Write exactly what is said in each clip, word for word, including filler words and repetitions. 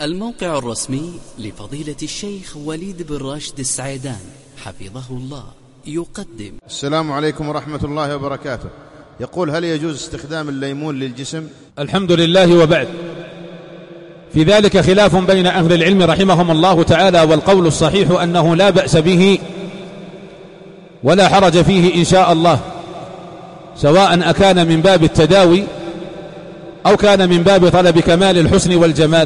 الموقع الرسمي لفضيلة الشيخ وليد بن راشد السعيدان حفظه الله يقدم. السلام عليكم ورحمة الله وبركاته. يقول: هل يجوز استخدام الليمون للجسم؟ الحمد لله، وبعد، في ذلك خلاف بين أهل العلم رحمهم الله تعالى، والقول الصحيح أنه لا بأس به ولا حرج فيه إن شاء الله، سواء أكان من باب التداوي أو كان من باب طلب كمال الحسن والجمال،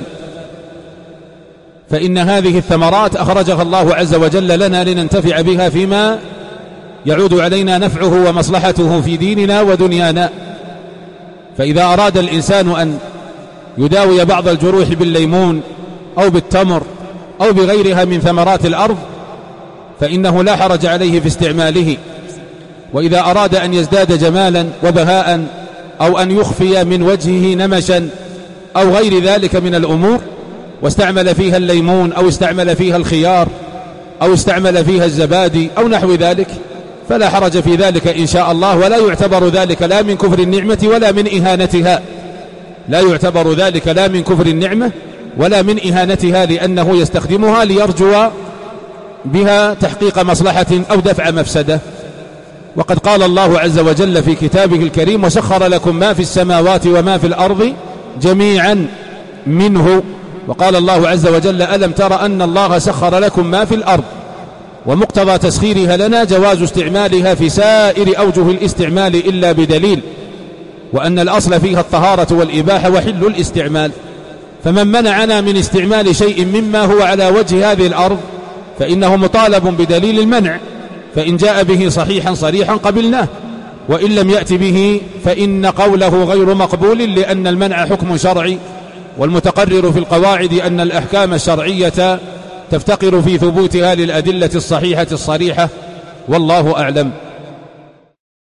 فإن هذه الثمرات أخرجها الله عز وجل لنا لننتفع بها فيما يعود علينا نفعه ومصلحته في ديننا ودنيانا. فإذا أراد الإنسان أن يداوي بعض الجروح بالليمون أو بالتمر أو بغيرها من ثمرات الأرض فإنه لا حرج عليه في استعماله. وإذا أراد أن يزداد جمالا وبهاء أو أن يخفي من وجهه نمشا أو غير ذلك من الأمور واستعمل فيها الليمون أو استعمل فيها الخيار أو استعمل فيها الزبادي أو نحو ذلك فلا حرج في ذلك إن شاء الله، ولا يعتبر ذلك لا من كفر النعمة ولا من إهانتها، لا يعتبر ذلك لا من كفر النعمة ولا من إهانتها، لأنه يستخدمها ليرجو بها تحقيق مصلحة أو دفع مفسدة. وقد قال الله عز وجل في كتابه الكريم: وسخر لكم ما في السماوات وما في الأرض جميعا منه. وقال الله عز وجل: ألم تر أن الله سخر لكم ما في الأرض. ومقتضى تسخيرها لنا جواز استعمالها في سائر أوجه الاستعمال إلا بدليل، وأن الأصل فيها الطهارة والإباحة وحل الاستعمال. فمن منعنا من استعمال شيء مما هو على وجه هذه الأرض فإنه مطالب بدليل المنع، فإن جاء به صحيحا صريحا قبلناه، وإن لم يأت به فإن قوله غير مقبول، لأن المنع حكم شرعي، والمتقرر في القواعد أن الأحكام الشرعية تفتقر في ثبوتها للأدلة الصحيحة الصريحة، والله أعلم.